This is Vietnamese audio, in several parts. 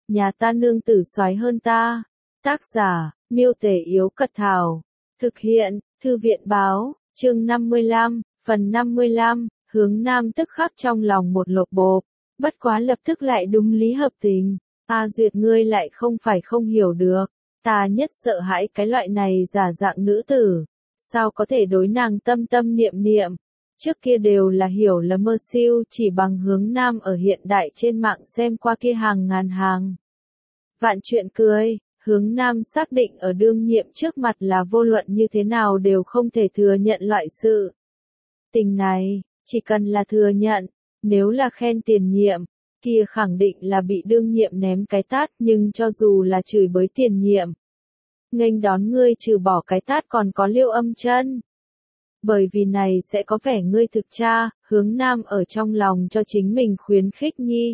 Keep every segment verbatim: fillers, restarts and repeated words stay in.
nhà ta nương tử soái hơn ta. Tác giả, Miêu Tể Yếu Cật Thảo. Thực hiện, Thư viện Báo, chương năm mươi lăm, phần năm mươi lăm, Hướng Nam tức khắc trong lòng một lột bộp, bất quá lập tức lại đúng lý hợp tình. A Duyệt ngươi lại không phải không hiểu được, ta nhất sợ hãi cái loại này giả dạng nữ tử, sao có thể đối nàng tâm tâm niệm niệm. Trước kia đều là hiểu là mơ siêu, chỉ bằng Hướng Nam ở hiện đại trên mạng xem qua kia hàng ngàn hàng vạn chuyện cười, Hướng Nam xác định ở đương nhiệm trước mặt là vô luận như thế nào đều không thể thừa nhận loại sự tình này, chỉ cần là thừa nhận, nếu là khen tiền nhiệm, kia khẳng định là bị đương nhiệm ném cái tát, nhưng cho dù là chửi bới tiền nhiệm, nghênh đón ngươi trừ bỏ cái tát còn có liêu âm chân. Bởi vì này sẽ có vẻ ngươi thực cha, Hướng Nam ở trong lòng cho chính mình khuyến khích nhi.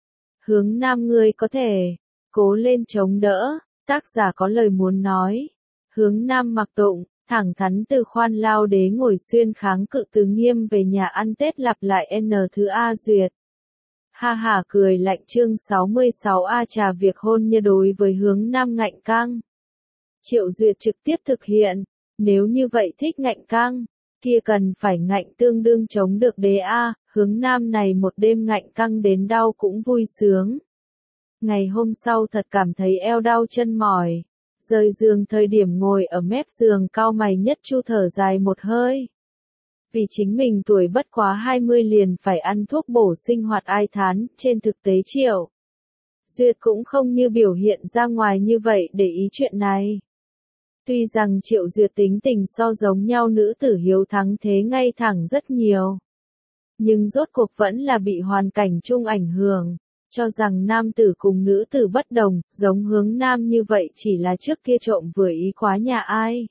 Hướng Nam ngươi có thể, cố lên chống đỡ, tác giả có lời muốn nói. Hướng Nam mặc tụng, thẳng thắn từ khoan lao đế ngồi xuyên kháng cự từ nghiêm về nhà ăn Tết lặp lại N thứ A Duyệt. Ha ha cười lạnh chương sáu mươi sáu A trà việc hôn nhân đối với Hướng Nam ngạnh căng. Triệu Duyệt trực tiếp thực hiện, nếu như vậy thích ngạnh căng, kia cần phải ngạnh tương đương chống được đế A, Hướng Nam này một đêm ngạnh căng đến đau cũng vui sướng. Ngày hôm sau thật cảm thấy eo đau chân mỏi, rời giường thời điểm ngồi ở mép giường cau mày nhất chu thở dài một hơi. Vì chính mình tuổi bất quá hai mươi liền phải ăn thuốc bổ sinh hoạt ai thán, trên thực tế Triệu Duyệt cũng không như biểu hiện ra ngoài như vậy để ý chuyện này. Tuy rằng Triệu Duyệt tính tình so giống nhau nữ tử hiếu thắng thế ngay thẳng rất nhiều, nhưng rốt cuộc vẫn là bị hoàn cảnh chung ảnh hưởng, cho rằng nam tử cùng nữ tử bất đồng, giống Hướng Nam như vậy chỉ là trước kia trộm vừa ý quá nhà ai.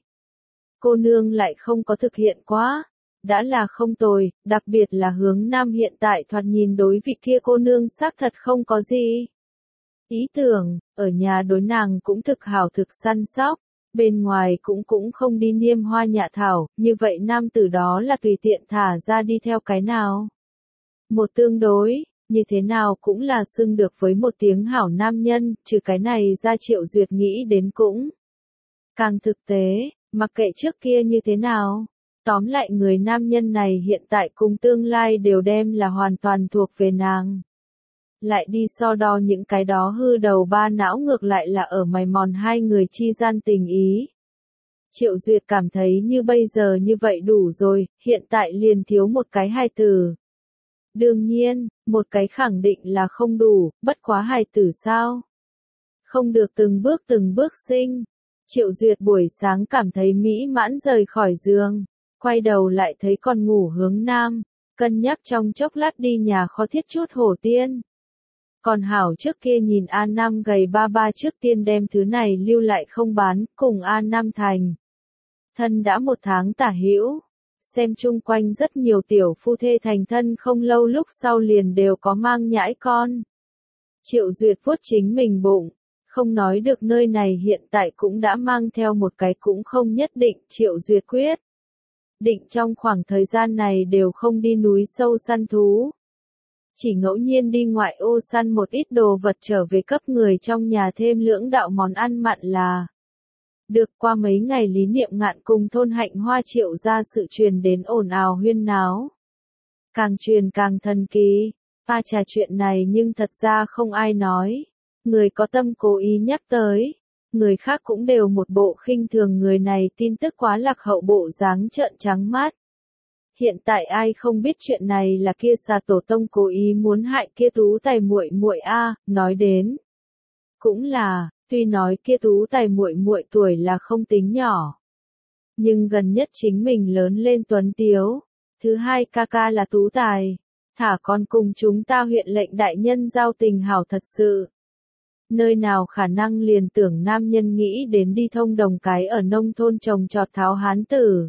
Cô nương lại không có thực hiện quá, đã là không tồi, đặc biệt là Hướng Nam hiện tại thoạt nhìn đối vị kia cô nương xác thật không có gì ý tưởng, ở nhà đối nàng cũng thực hảo thực săn sóc, bên ngoài cũng cũng không đi niêm hoa nhạ thảo, như vậy nam tử đó là tùy tiện thả ra đi theo cái nào. Một tương đối, như thế nào cũng là xưng được với một tiếng hảo nam nhân, trừ cái này ra Triệu Duyệt nghĩ đến cũng càng thực tế, mặc kệ trước kia như thế nào. Tóm lại người nam nhân này hiện tại cùng tương lai đều đem là hoàn toàn thuộc về nàng. Lại đi so đo những cái đó hư đầu ba não ngược lại là ở mày mòn hai người chi gian tình ý. Triệu Duyệt cảm thấy như bây giờ như vậy đủ rồi, hiện tại liền thiếu một cái hài tử. Đương nhiên, một cái khẳng định là không đủ, bất quá hài tử sao? Không được từng bước từng bước sinh. Triệu Duyệt buổi sáng cảm thấy mỹ mãn rời khỏi giường, quay đầu lại thấy còn ngủ Hướng Nam, cân nhắc trong chốc lát đi nhà kho thiết chút hổ tiên. Còn hảo trước kia nhìn A Nam gầy ba ba trước tiên đem thứ này lưu lại không bán, cùng A Nam thành thân đã một tháng tả hữu. Xem chung quanh rất nhiều tiểu phu thê thành thân không lâu lúc sau liền đều có mang nhãi con. Triệu Duyệt vuốt chính mình bụng, không nói được nơi này hiện tại cũng đã mang theo một cái cũng không nhất định. Triệu Duyệt quyết định trong khoảng thời gian này đều không đi núi sâu săn thú. Chỉ ngẫu nhiên đi ngoại ô săn một ít đồ vật trở về cấp người trong nhà thêm lưỡng đạo món ăn mặn là được. Qua mấy ngày Lý Niệm Ngạn cùng thôn Hạnh Hoa Triệu ra sự truyền đến ồn ào huyên náo. Càng truyền càng thần kỳ, ta trà chuyện này nhưng thật ra không ai nói. Người có tâm cố ý nhắc tới, người khác cũng đều một bộ khinh thường người này tin tức quá lạc hậu bộ dáng trợn trắng mắt. Hiện tại ai không biết chuyện này là kia xà tổ tông cố ý muốn hại kia tú tài muội muội a, nói đến cũng là, tuy nói kia tú tài muội muội tuổi là không tính nhỏ, nhưng gần nhất chính mình lớn lên tuấn tiếu, thứ hai ca ca là tú tài, thả con cùng chúng ta huyện lệnh đại nhân giao tình hảo thật sự. Nơi nào khả năng liền tưởng nam nhân nghĩ đến đi thông đồng cái ở nông thôn trồng trọt tháo hán tử.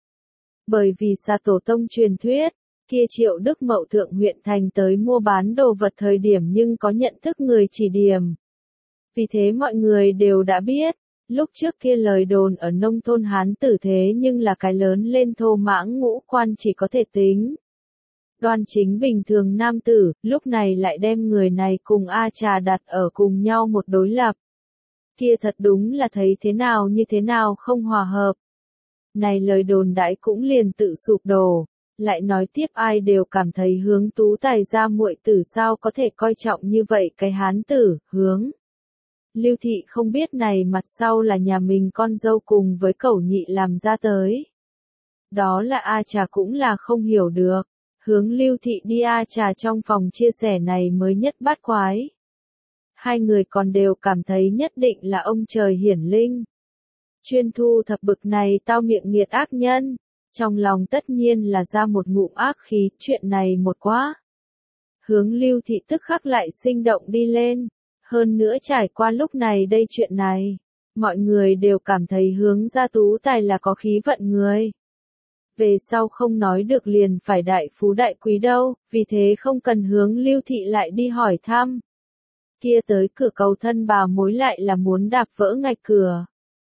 Bởi vì xà tổ tông truyền thuyết, kia Triệu Đức Mậu thượng huyện thành tới mua bán đồ vật thời điểm nhưng có nhận thức người chỉ điểm. Vì thế mọi người đều đã biết, lúc trước kia lời đồn ở nông thôn hán tử thế nhưng là cái lớn lên thô mãng ngũ quan chỉ có thể tính đoan chính bình thường nam tử, lúc này lại đem người này cùng A Trà đặt ở cùng nhau một đối lập. Kia thật đúng là thấy thế nào như thế nào không hòa hợp. Này lời đồn đãi cũng liền tự sụp đổ, lại nói tiếp ai đều cảm thấy Hướng Tú Tài gia muội tử sao có thể coi trọng như vậy cái hán tử, Hướng. Lưu Thị không biết này mặt sau là nhà mình con dâu cùng với Cẩu Nhị làm ra tới. Đó là A Trà cũng là không hiểu được, Hướng Lưu Thị đi A Trà trong phòng chia sẻ này mới nhất bát quái. Hai người còn đều cảm thấy nhất định là ông trời hiển linh. Chuyên thu thập bực này tao miệng nghiệt ác nhân, trong lòng tất nhiên là ra một ngụm ác khí, chuyện này một quá. Hướng Lưu Thị tức khắc lại sinh động đi lên, hơn nữa trải qua lúc này đây chuyện này, mọi người đều cảm thấy Hướng gia Tú Tài là có khí vận người. Về sau không nói được liền phải đại phú đại quý đâu, vì thế không cần Hướng Lưu Thị lại đi hỏi thăm. Kia tới cửa cầu thân bà mối lại là muốn đạp vỡ ngạch cửa.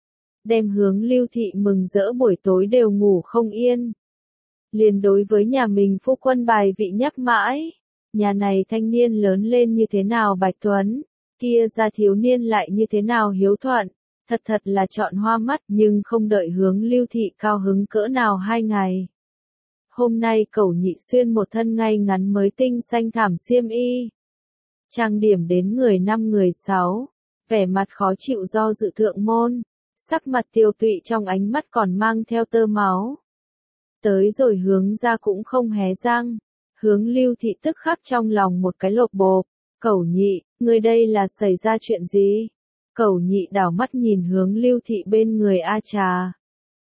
Đem Hướng Lưu Thị mừng rỡ buổi tối đều ngủ không yên. Liền đối với nhà mình phu quân bài vị nhắc mãi, nhà này thanh niên lớn lên như thế nào bạch tuấn, kia ra thiếu niên lại như thế nào hiếu thuận, thật thật là chọn hoa mắt, nhưng không đợi Hướng Lưu Thị cao hứng cỡ nào hai ngày. Hôm nay Cẩu Nhị xuyên một thân ngay ngắn mới tinh xanh thảm xiêm y. Trang điểm đến người năm người sáu, vẻ mặt khó chịu do dự thượng môn, sắc mặt tiêu tụy trong ánh mắt còn mang theo tơ máu. Tới rồi Hướng ra cũng không hé răng, Hướng Lưu Thị tức khắc trong lòng một cái lột bộp, Cẩu Nhị, người đây là xảy ra chuyện gì? Cẩu Nhị đảo mắt nhìn Hướng Lưu Thị bên người A Trà.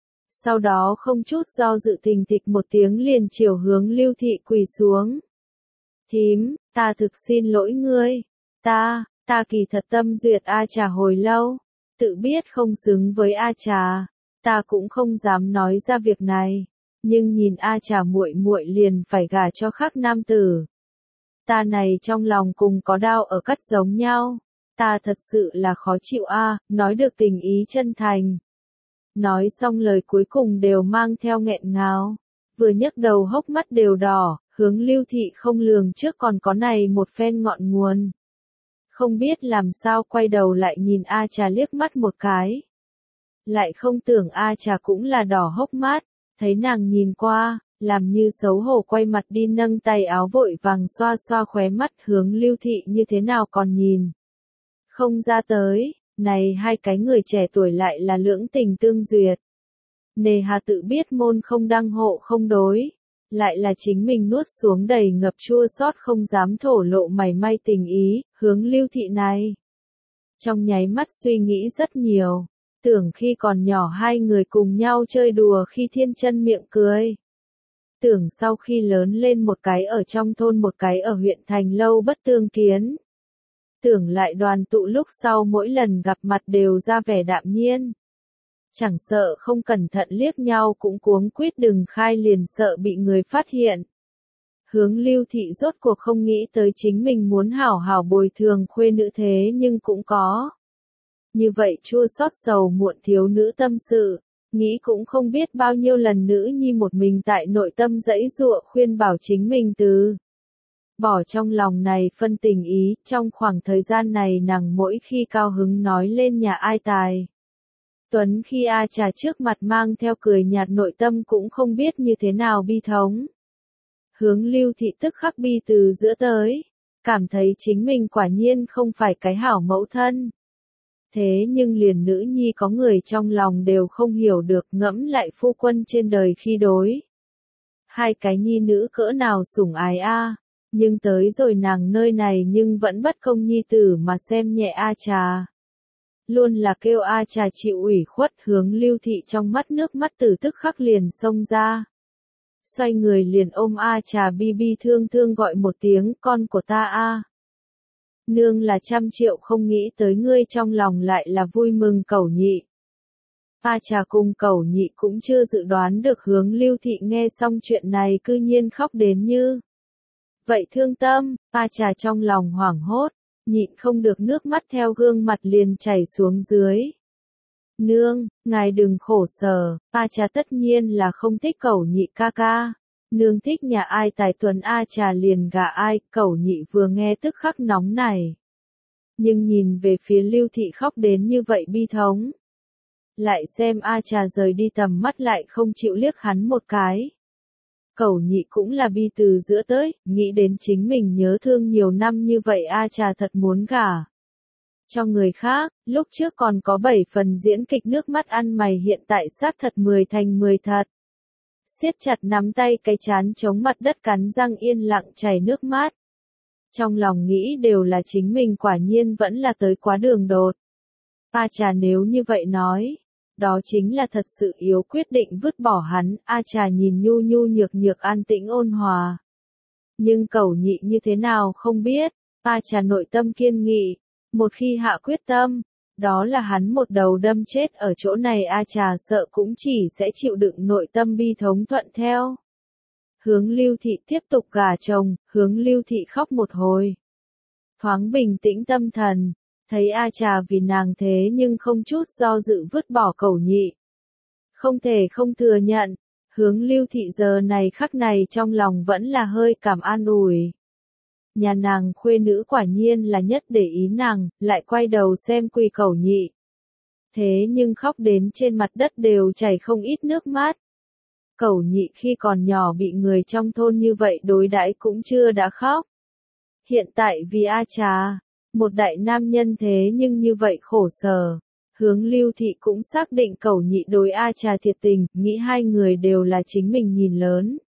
Sau đó không chút do dự thình thịch một tiếng liền chiều Hướng Lưu Thị quỳ xuống. Thím, ta thực xin lỗi ngươi, ta, ta kỳ thật tâm duyệt A Trà hồi lâu, tự biết không xứng với A Trà, ta cũng không dám nói ra việc này, nhưng nhìn A Trà muội muội liền phải gả cho khác nam tử. Ta này trong lòng cùng có đau ở cắt giống nhau, ta thật sự là khó chịu a, nói được tình ý chân thành. Nói xong lời cuối cùng đều mang theo nghẹn ngào, vừa nhấc đầu hốc mắt đều đỏ. Hướng Lưu Thị không lường trước còn có này một phen ngọn nguồn. Không biết làm sao quay đầu lại nhìn A Trà liếc mắt một cái. Lại không tưởng A Trà cũng là đỏ hốc mắt, thấy nàng nhìn qua, làm như xấu hổ quay mặt đi nâng tay áo vội vàng xoa xoa khóe mắt. Hướng Lưu Thị như thế nào còn nhìn. Không ra tới, này hai cái người trẻ tuổi lại là lưỡng tình tương duyệt. Nề hà tự biết môn không đăng hộ không đối. Lại là chính mình nuốt xuống đầy ngập chua xót không dám thổ lộ mảy may tình ý, Hướng Lưu Thị này. Trong nháy mắt suy nghĩ rất nhiều, tưởng khi còn nhỏ hai người cùng nhau chơi đùa khi thiên chân miệng cười. Tưởng sau khi lớn lên một cái ở trong thôn một cái ở huyện thành lâu bất tương kiến. Tưởng lại đoàn tụ lúc sau mỗi lần gặp mặt đều ra vẻ đạm nhiên. Chẳng sợ không cẩn thận liếc nhau cũng cuống quýt đừng khai liền sợ bị người phát hiện. Hướng Lưu Thị rốt cuộc không nghĩ tới chính mình muốn hảo hảo bồi thường khuê nữ thế nhưng cũng có. Như vậy chua xót sầu muộn thiếu nữ tâm sự, nghĩ cũng không biết bao nhiêu lần nữ nhi một mình tại nội tâm dãy dụa khuyên bảo chính mình từ. Bỏ trong lòng này phân tình ý, trong khoảng thời gian này nàng mỗi khi cao hứng nói lên nhà ai tài. Tuấn khi A Trà trước mặt mang theo cười nhạt nội tâm cũng không biết như thế nào bi thống. Hướng Lưu Thị tức khắc bi từ giữa tới, cảm thấy chính mình quả nhiên không phải cái hảo mẫu thân. Thế nhưng liền nữ nhi có người trong lòng đều không hiểu được ngẫm lại phu quân trên đời khi đối. Hai cái nhi nữ cỡ nào sủng ái a, nhưng tới rồi nàng nơi này nhưng vẫn bất công nhi tử mà xem nhẹ A Trà. Luôn là kêu A Trà chịu ủy khuất. Hướng Lưu Thị trong mắt nước mắt từ tức khắc liền xông ra. Xoay người liền ôm A Trà bi bi thương thương gọi một tiếng con của ta a. Nương là trăm triệu không nghĩ tới ngươi trong lòng lại là vui mừng Cẩu Nhị. A Trà cùng Cẩu Nhị cũng chưa dự đoán được Hướng Lưu Thị nghe xong chuyện này cư nhiên khóc đến như vậy thương tâm. A Trà trong lòng hoảng hốt, nhịn không được nước mắt theo gương mặt liền chảy xuống dưới. Nương, ngài đừng khổ sở, A Trà tất nhiên là không thích Cẩu Nhị ca ca, Nương thích nhà ai tài tuấn A Trà liền gả ai, Cẩu Nhị vừa nghe tức khắc nóng này. Nhưng nhìn về phía Lưu Thị khóc đến như vậy bi thống. Lại xem A Trà rời đi tầm mắt lại không chịu liếc hắn một cái. Cẩu Nhị cũng là bi từ giữa tới, nghĩ đến chính mình nhớ thương nhiều năm như vậy A Trà thật muốn gả cho người khác, lúc trước còn có bảy phần diễn kịch nước mắt ăn mày hiện tại xác thật mười thành mười thật. Siết chặt nắm tay cái chán chống mặt đất cắn răng yên lặng chảy nước mắt. Trong lòng nghĩ đều là chính mình quả nhiên vẫn là tới quá đường đột. A Trà nếu như vậy nói, đó chính là thật sự yếu quyết định vứt bỏ hắn. A Trà nhìn nhu nhu nhược nhược an tĩnh ôn hòa. Nhưng Cẩu Nhị như thế nào không biết, A Trà nội tâm kiên nghị, một khi hạ quyết tâm, đó là hắn một đầu đâm chết ở chỗ này. A Trà sợ cũng chỉ sẽ chịu đựng nội tâm bi thống thuận theo. Hướng Lưu Thị tiếp tục gả chồng, Hướng Lưu Thị khóc một hồi. Thoáng bình tĩnh tâm thần, thấy A Trà vì nàng thế nhưng không chút do dự vứt bỏ Cẩu Nhị. Không thể không thừa nhận, Hướng Lưu Thị giờ này khắc này trong lòng vẫn là hơi cảm an ủi. Nhà nàng khuê nữ quả nhiên là nhất để ý nàng, lại quay đầu xem quỳ Cẩu Nhị. Thế nhưng khóc đến trên mặt đất đều chảy không ít nước mắt. Cẩu Nhị khi còn nhỏ bị người trong thôn như vậy đối đãi cũng chưa đã khóc. Hiện tại vì A Trà, một đại nam nhân thế nhưng như vậy khổ sở. Hướng Lưu Thị cũng xác định Cẩu Nhị đối A Trà thiệt tình, nghĩ hai người đều là chính mình nhìn lớn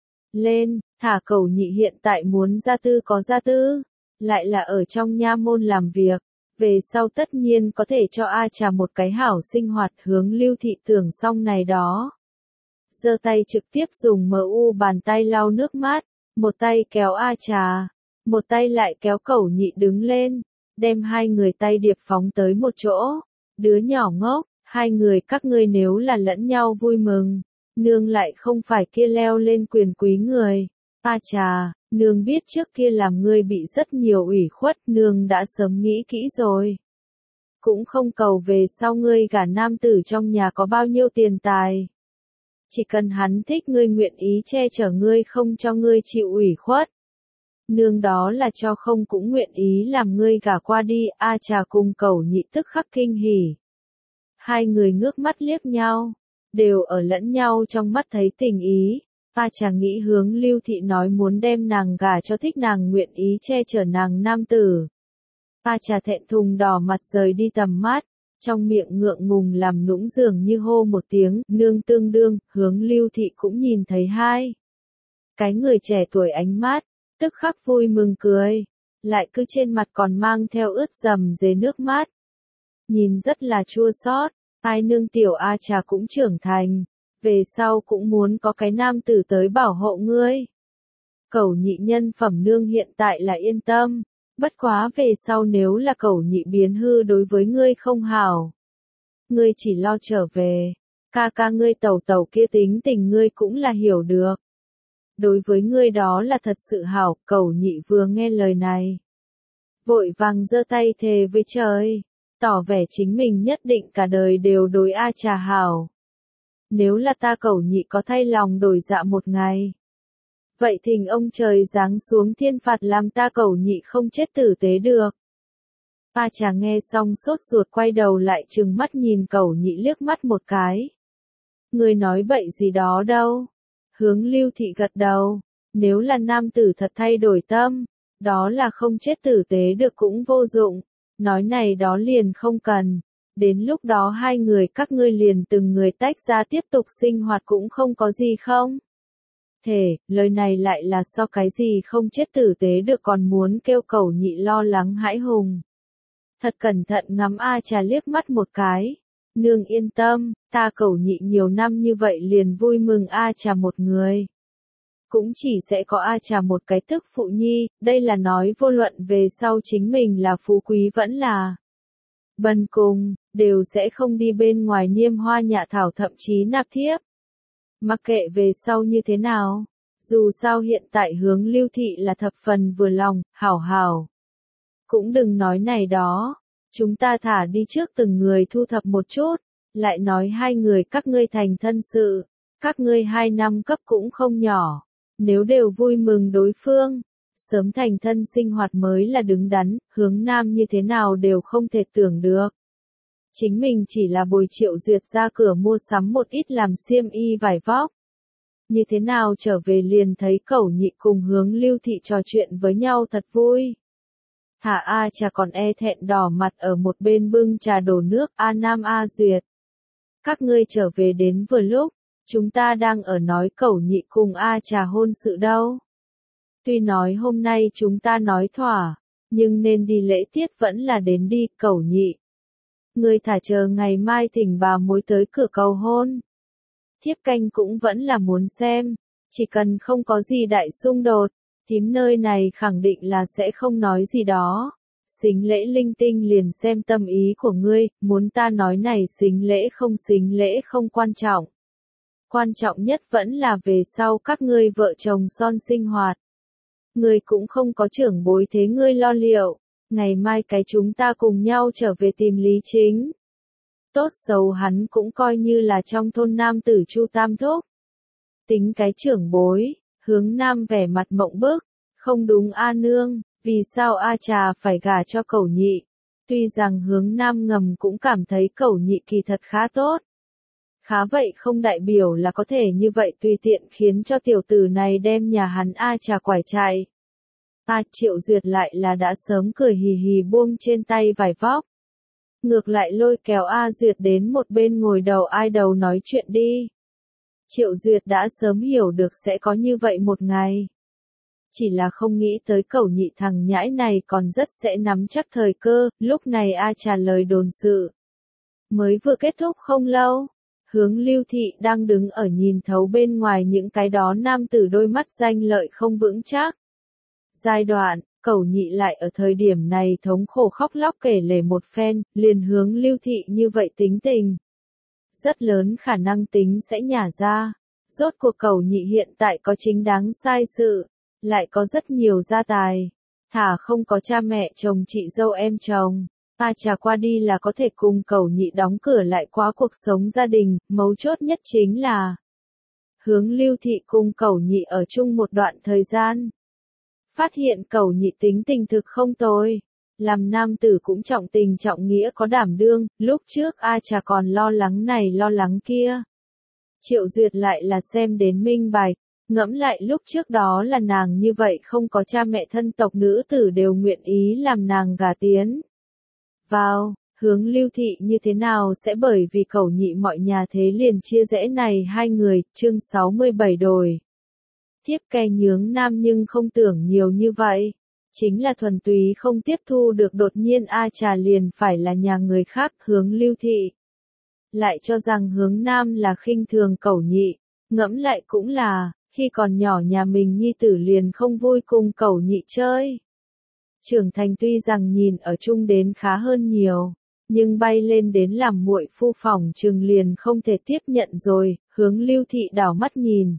lên, thả Cẩu Nhị hiện tại muốn gia tư có gia tư, lại là ở trong nha môn làm việc, về sau tất nhiên có thể cho A Trà một cái hảo sinh hoạt. Hướng Lưu Thị tưởng xong này đó. Giơ tay trực tiếp dùng mờ u bàn tay lau nước mắt, một tay kéo A Trà, một tay lại kéo Cẩu Nhị đứng lên, đem hai người tay điệp phóng tới một chỗ. Đứa nhỏ ngốc, hai người các ngươi nếu là lẫn nhau vui mừng, nương lại không phải kia leo lên quyền quý người. A Trà, nương biết trước kia làm ngươi bị rất nhiều ủy khuất, nương đã sớm nghĩ kỹ rồi. Cũng không cầu về sau ngươi gả nam tử trong nhà có bao nhiêu tiền tài. Chỉ cần hắn thích ngươi nguyện ý che chở ngươi không cho ngươi chịu ủy khuất. Nương đó là cho không cũng nguyện ý làm ngươi gả qua đi. A Trà cùng Cẩu Nhị tức khắc kinh hỉ. Hai người ngước mắt liếc nhau, đều ở lẫn nhau trong mắt thấy tình ý. A Trà nghĩ Hướng Lưu Thị nói muốn đem nàng gả cho thích nàng nguyện ý che chở nàng nam tử. A Trà thẹn thùng đỏ mặt rời đi tầm mắt, trong miệng ngượng ngùng làm nũng dường như hô một tiếng, nương tương đương. Hướng Lưu Thị cũng nhìn thấy hai cái người trẻ tuổi ánh mắt, tức khắc vui mừng cười, lại cứ trên mặt còn mang theo ướt dầm dề nước mắt. Nhìn rất là chua xót, ai nương tiểu A Trà cũng trưởng thành, về sau cũng muốn có cái nam tử tới bảo hộ ngươi. Cẩu Nhị nhân phẩm nương hiện tại là yên tâm, bất quá về sau nếu là Cẩu Nhị biến hư đối với ngươi không hảo. Ngươi chỉ lo trở về, ca ca ngươi tẩu tẩu kia tính tình ngươi cũng là hiểu được. Đối với ngươi đó là thật sự hảo. Cẩu Nhị vừa nghe lời này, vội vàng giơ tay thề với trời, tỏ vẻ chính mình nhất định cả đời đều đối A Trà hảo. Nếu là ta Cẩu Nhị có thay lòng đổi dạ một ngày, vậy thỉnh ông trời giáng xuống thiên phạt làm ta Cẩu Nhị không chết tử tế được. A Trà nghe xong sốt ruột quay đầu lại trừng mắt nhìn Cẩu Nhị liếc mắt một cái. Ngươi nói bậy gì đó đâu. Hướng Lưu Thị gật đầu, nếu là nam tử thật thay đổi tâm, đó là không chết tử tế được cũng vô dụng, nói này đó liền không cần, đến lúc đó hai người các ngươi liền từng người tách ra tiếp tục sinh hoạt cũng không có gì không? Thể, lời này lại là so cái gì không chết tử tế được còn muốn kêu Cẩu Nhị lo lắng hãi hùng. Thật cẩn thận ngắm A Trà liếc mắt một cái. Nương yên tâm, ta Cẩu Nhị nhiều năm như vậy liền vui mừng A Trà một người. Cũng chỉ sẽ có A Trà một cái tức phụ nhi, đây là nói vô luận về sau chính mình là phú quý vẫn là bần cùng, đều sẽ không đi bên ngoài niêm hoa nhạ thảo thậm chí nạp thiếp. Mặc kệ về sau như thế nào, dù sao hiện tại Hướng Lưu Thị là thập phần vừa lòng, hảo hảo. Cũng đừng nói này đó. Chúng ta thả đi trước từng người thu thập một chút, lại nói hai người các ngươi thành thân sự, các ngươi hai năm cấp cũng không nhỏ, Nếu đều vui mừng đối phương, sớm thành thân sinh hoạt mới là đứng đắn, Hướng Nam như thế nào đều không thể tưởng được. Chính mình chỉ là bồi Triệu Duyệt ra cửa mua sắm một ít làm xiêm y vải vóc. Như thế nào trở về liền thấy Cẩu Nhị cùng Hướng Lưu Thị trò chuyện với nhau thật vui. Thả A Trà còn e thẹn đỏ mặt ở một bên bưng trà đổ nước. A Nam A Duyệt, các ngươi trở về đến vừa lúc, chúng ta đang ở nói Cẩu Nhị cùng A Trà hôn sự đâu. Tuy nói hôm nay chúng ta nói thỏa, nhưng nên đi lễ tiết vẫn là đến đi. Cẩu Nhị, ngươi thả chờ ngày mai thỉnh bà mối tới cửa cầu hôn. Thiếp canh cũng vẫn là muốn xem, chỉ cần không có gì đại xung đột, thím nơi này khẳng định là sẽ không nói gì đó. Xính lễ linh tinh liền xem tâm ý của ngươi, muốn ta nói này xính lễ không xính lễ không quan trọng. Quan trọng nhất vẫn là về sau các ngươi vợ chồng son sinh hoạt. Ngươi cũng không có trưởng bối thế ngươi lo liệu, ngày mai cái chúng ta cùng nhau trở về tìm Lý Chính. Tốt xấu hắn cũng coi như là trong thôn nam tử Chu Tam Thúc. Tính cái trưởng bối, Hướng Nam vẻ mặt mộng bức, không đúng A Nương, vì sao A Trà phải gả cho Cẩu Nhị. Tuy rằng Hướng Nam ngầm cũng cảm thấy Cẩu Nhị kỳ thật khá tốt. Khá vậy không đại biểu là có thể như vậy tùy tiện khiến cho tiểu tử này đem nhà hắn A Trà quải chạy. A Triệu Duyệt lại là đã sớm cười hì hì buông trên tay vải vóc. Ngược lại lôi kéo A Duyệt đến một bên ngồi đầu ai đầu nói chuyện đi. Triệu Duyệt đã sớm hiểu được sẽ có như vậy một ngày. Chỉ là không nghĩ tới Cẩu Nhị thằng nhãi này còn rất sẽ nắm chắc thời cơ. Lúc này A Trà lời đồn sự mới vừa kết thúc không lâu. Hướng Lưu Thị đang đứng ở nhìn thấu bên ngoài những cái đó nam tử đôi mắt danh lợi không vững chắc. Giai đoạn, Cẩu Nhị lại ở thời điểm này thống khổ khóc lóc kể lể một phen, liền Hướng Lưu Thị như vậy tính tình. Rất lớn khả năng tính sẽ nhả ra. Rốt cuộc Cẩu Nhị hiện tại có chính đáng sai sự, lại có rất nhiều gia tài. Thả không có cha mẹ chồng chị dâu em chồng. A Trà qua đi là có thể cùng Cẩu Nhị đóng cửa lại qua cuộc sống gia đình, mấu chốt nhất chính là Hướng Lưu Thị cùng Cẩu Nhị ở chung một đoạn thời gian. Phát hiện Cẩu Nhị tính tình thực không tồi, làm nam tử cũng trọng tình trọng nghĩa có đảm đương, lúc trước A Trà còn lo lắng này lo lắng kia. Triệu Duyệt lại là xem đến minh bạch, ngẫm lại lúc trước đó là nàng như vậy không có cha mẹ thân tộc nữ tử đều nguyện ý làm nàng gả tiến vào. Hướng Lưu Thị như thế nào sẽ bởi vì Cẩu Nhị mọi nhà thế liền chia rẽ này hai người. Chương sáu mươi bảy đổi thiếp cay nhướng nam nhưng không tưởng nhiều như vậy. Chính là thuần túy không tiếp thu được đột nhiên A Trà liền phải là nhà người khác. Hướng Lưu Thị lại cho rằng Hướng Nam là khinh thường Cẩu Nhị. Ngẫm lại cũng là, khi còn nhỏ nhà mình nhi tử liền không vui cùng Cẩu Nhị chơi. Trưởng thành tuy rằng nhìn ở chung đến khá hơn nhiều, nhưng bay lên đến làm muội phu phòng trường liền không thể tiếp nhận rồi. Hướng Lưu Thị đảo mắt nhìn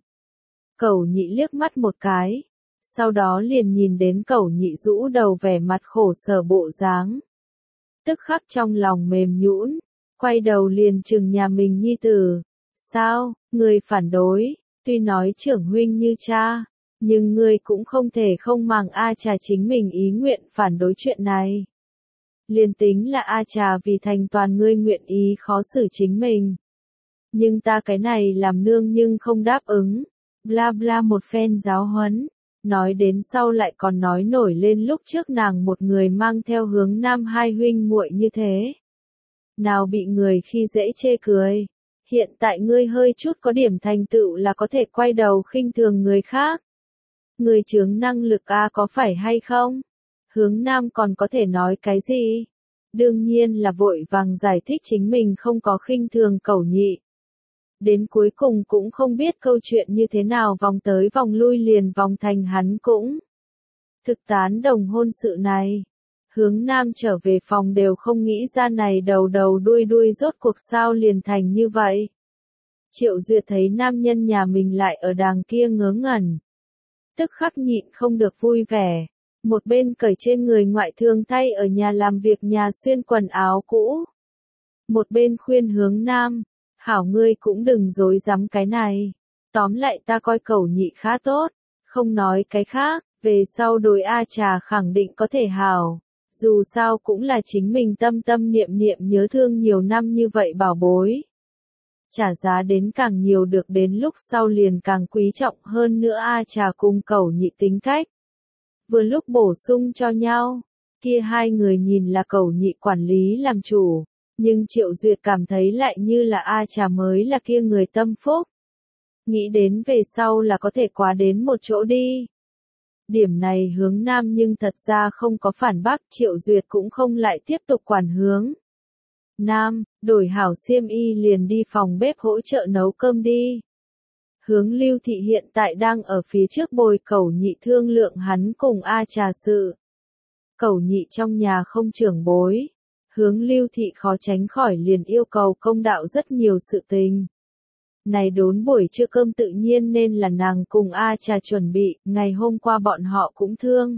Cẩu Nhị liếc mắt một cái, sau đó liền nhìn đến Cẩu Nhị rũ đầu vẻ mặt khổ sở bộ dáng. Tức khắc trong lòng mềm nhũn, quay đầu liền trừng nhà mình nhi tử. Sao, người phản đối, tuy nói trưởng huynh như cha, nhưng ngươi cũng không thể không màng A Trà chính mình ý nguyện phản đối chuyện này. Liền tính là A Trà vì thành toàn ngươi nguyện ý khó xử chính mình. Nhưng ta cái này làm nương nhưng không đáp ứng. Bla bla một phen giáo huấn. Nói đến sau lại còn nói nổi lên lúc trước nàng một người mang theo Hướng Nam hai huynh muội như thế. Nào bị người khi dễ chê cười. Hiện tại ngươi hơi chút có điểm thành tựu là có thể quay đầu khinh thường người khác. Người chướng năng lực A có phải hay không? Hướng Nam còn có thể nói cái gì? Đương nhiên là vội vàng giải thích chính mình không có khinh thường Cẩu Nhị. Đến cuối cùng cũng không biết câu chuyện như thế nào vòng tới vòng lui liền vòng thành hắn cũng thực tán đồng hôn sự này. Hướng Nam trở về phòng đều không nghĩ ra này đầu đầu đuôi đuôi rốt cuộc sao liền thành như vậy. Triệu Duyệt thấy nam nhân nhà mình lại ở đàng kia ngớ ngẩn. Tức khắc nhịn không được vui vẻ. Một bên cởi trên người ngoại thương thay ở nhà làm việc nhà xuyên quần áo cũ. Một bên khuyên Hướng Nam, hảo ngươi cũng đừng dối dám cái này. Tóm lại ta coi Cẩu Nhị khá tốt, Không nói cái khác, về sau đối A Trà khẳng định có thể hảo. Dù sao cũng là chính mình tâm tâm niệm niệm nhớ thương nhiều năm như vậy bảo bối. Trả giá đến càng nhiều được đến lúc sau liền càng quý trọng hơn nữa A Trà cùng Cẩu Nhị tính cách. Vừa lúc bổ sung cho nhau, kia hai người nhìn là Cẩu Nhị quản lý làm chủ, nhưng Triệu Duyệt cảm thấy lại như là A Trà mới là kia người tâm phúc. Nghĩ đến về sau là có thể quá đến một chỗ đi. Điểm này Hướng Nam nhưng thật ra không có phản bác, Triệu Duyệt cũng không lại tiếp tục quản Hướng Nam, đổi hảo xiêm y liền đi phòng bếp hỗ trợ nấu cơm đi. Hướng Lưu Thị hiện tại đang ở phía trước bồi Cẩu Nhị thương lượng hắn cùng A Trà sự. Cẩu Nhị trong nhà không trưởng bối, Hướng Lưu Thị khó tránh khỏi liền yêu cầu công đạo rất nhiều sự tình. Này đốn buổi trưa cơm tự nhiên nên là nàng cùng A Trà chuẩn bị, ngày hôm qua bọn họ cũng thương.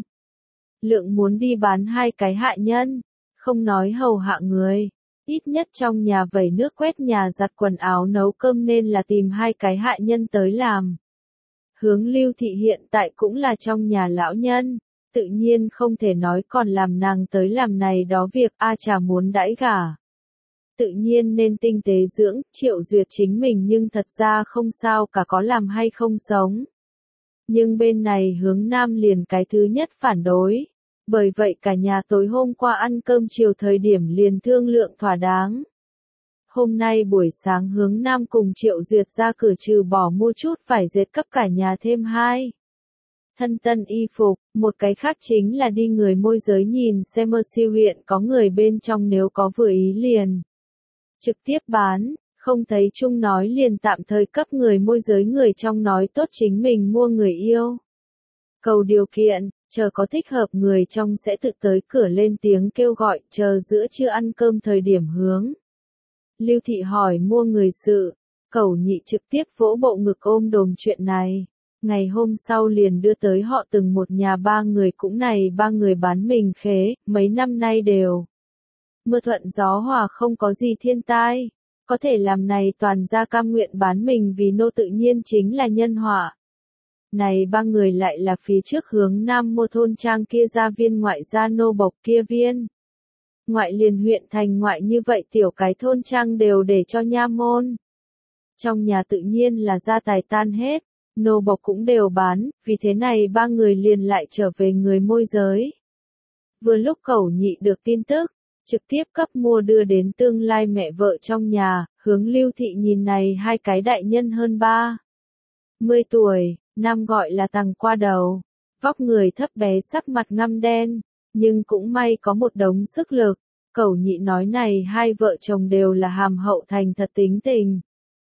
Lượng muốn đi bán hai cái hạ nhân, không nói hầu hạ người. Ít nhất trong nhà vẩy nước quét nhà giặt quần áo nấu cơm nên là tìm hai cái hạ nhân tới làm. Hướng Lưu Thị hiện tại cũng là trong nhà lão nhân, tự nhiên không thể nói còn làm nàng tới làm này đó việc A Trà muốn đãi gả. Tự nhiên nên tinh tế dưỡng, Triệu Duyệt chính mình nhưng thật ra không sao cả có làm hay không sống. Nhưng bên này Hướng Nam liền cái thứ nhất phản đối. Bởi vậy cả nhà tối hôm qua ăn cơm chiều thời điểm liền thương lượng thỏa đáng. Hôm nay buổi sáng Hướng Nam cùng Triệu Duyệt ra cửa trừ bỏ mua chút vải dệt cấp cả nhà thêm hai thân tân y phục, một cái khác chính là đi người môi giới nhìn xem ở siêu huyện có người bên trong nếu có vừa ý liền. Trực tiếp bán, không thấy chung nói liền tạm thời cấp người môi giới người trong nói tốt chính mình mua người yêu. Cầu điều kiện, chờ có thích hợp người trong sẽ tự tới cửa lên tiếng kêu gọi, chờ giữa trưa ăn cơm thời điểm Hướng Lưu Thị hỏi mua người sự, Cẩu Nhị trực tiếp vỗ bộ ngực ôm đồm chuyện này. Ngày hôm sau liền đưa tới họ từng một nhà ba người cũng này ba người bán mình khế, mấy năm nay đều. Mưa thuận gió hòa không có gì thiên tai, có thể làm này toàn gia cam nguyện bán mình vì nô tự nhiên chính là nhân họa. Này ba người lại là phía trước Hướng Nam mua thôn trang kia gia viên ngoại gia nô bộc kia viên. Ngoại liền huyện thành ngoại như vậy tiểu cái thôn trang đều để cho nha môn. Trong nhà tự nhiên là gia tài tan hết, nô bộc cũng đều bán, vì thế này ba người liền lại trở về người môi giới. Vừa lúc Cẩu Nhị được tin tức, trực tiếp cấp mua đưa đến tương lai mẹ vợ trong nhà, Hướng Lưu Thị nhìn này hai cái đại nhân hơn ba mươi tuổi, nam gọi là Tằng Qua Đầu, vóc người thấp bé sắc mặt ngăm đen, nhưng cũng may có một đống sức lực. Cẩu Nhị nói này hai vợ chồng đều là hàm hậu thành thật tính tình.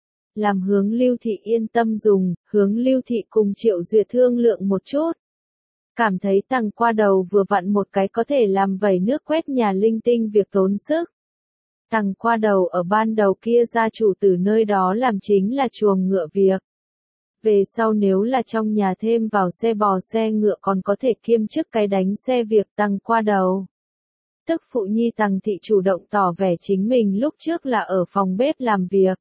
Làm Hướng Lưu Thị yên tâm dùng, Hướng Lưu Thị cùng Triệu Duyệt thương lượng một chút. Cảm thấy Tằng Qua Đầu vừa vặn một cái có thể làm vẩy nước quét nhà linh tinh việc tốn sức. Tằng Qua Đầu ở ban đầu kia gia chủ từ nơi đó làm chính là chuồng ngựa việc. Về sau nếu là trong nhà thêm vào xe bò xe ngựa còn có thể kiêm chức cái đánh xe việc Tằng Qua Đầu. Tức phụ nhi Tằng Thị chủ động tỏ vẻ chính mình lúc trước là ở phòng bếp làm việc.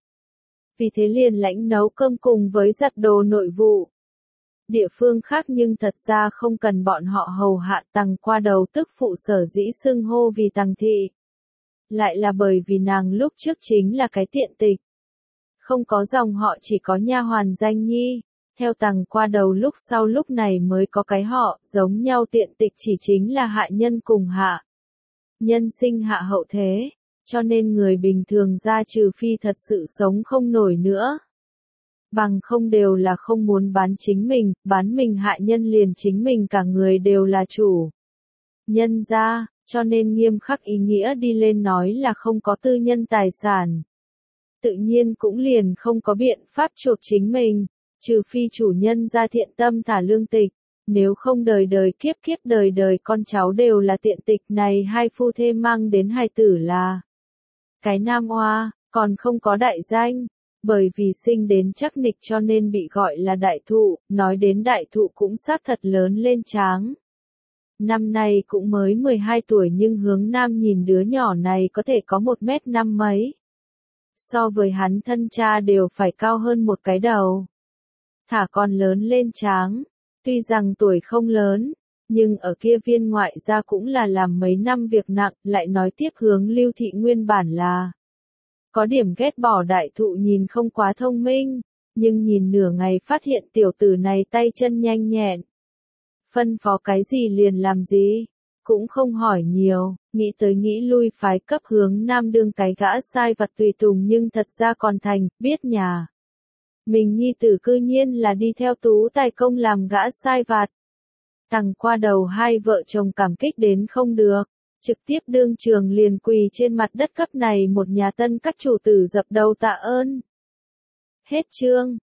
Vì thế liền lãnh nấu cơm cùng với giặt đồ nội vụ. Địa phương khác nhưng thật ra không cần bọn họ hầu hạ Tằng Qua Đầu tức phụ sở dĩ xưng hô vì Tằng Thị. Lại là bởi vì nàng lúc trước chính là cái tiện tịch. Không có dòng họ chỉ có nha hoàn danh nhi, theo Tằng Qua Đầu lúc sau lúc này mới có cái họ, giống nhau tiện tịch chỉ chính là hạ nhân cùng hạ. Nhân sinh hạ hậu thế, cho nên người bình thường ra trừ phi thật sự sống không nổi nữa. Bằng không đều là không muốn bán chính mình, bán mình hạ nhân liền chính mình cả người đều là chủ. Nhân ra, cho nên nghiêm khắc ý nghĩa đi lên nói là không có tư nhân tài sản. Tự nhiên cũng liền không có biện pháp chuộc chính mình, trừ phi chủ nhân ra thiện tâm thả lương tịch, nếu không đời đời kiếp kiếp đời đời con cháu đều là tiện tịch này hai phu thê mang đến hai tử là. Cái nam oa, còn không có đại danh, bởi vì sinh đến chắc nịch cho nên bị gọi là đại thụ, nói đến đại thụ cũng xác thật lớn lên tráng. Năm nay cũng mới mười hai tuổi nhưng Hướng Nam nhìn đứa nhỏ này có thể có một mét năm mấy. So với hắn thân cha đều phải cao hơn một cái đầu. Thả còn lớn lên tráng. tuy rằng tuổi không lớn, nhưng ở kia viên ngoại gia cũng là làm mấy năm việc nặng, lại nói tiếp hướng Lưu Thị nguyên bản là có điểm ghét bỏ đại thụ nhìn không quá thông minh, nhưng nhìn nửa ngày phát hiện tiểu tử này tay chân nhanh nhẹn. Phân phó cái gì liền làm gì, cũng không hỏi nhiều, nghĩ tới nghĩ lui phái cấp hướng nam đương cái gã sai vặt tùy tùng nhưng thật ra còn thành, biết nhà. Mình nhi tử cư nhiên là đi theo Tú Tài Công làm gã sai vặt. Tằng qua đầu hai vợ chồng cảm kích đến không được, trực tiếp đương trường liền quỳ trên mặt đất cấp này một nhà tân các chủ tử dập đầu tạ ơn. Hết chương.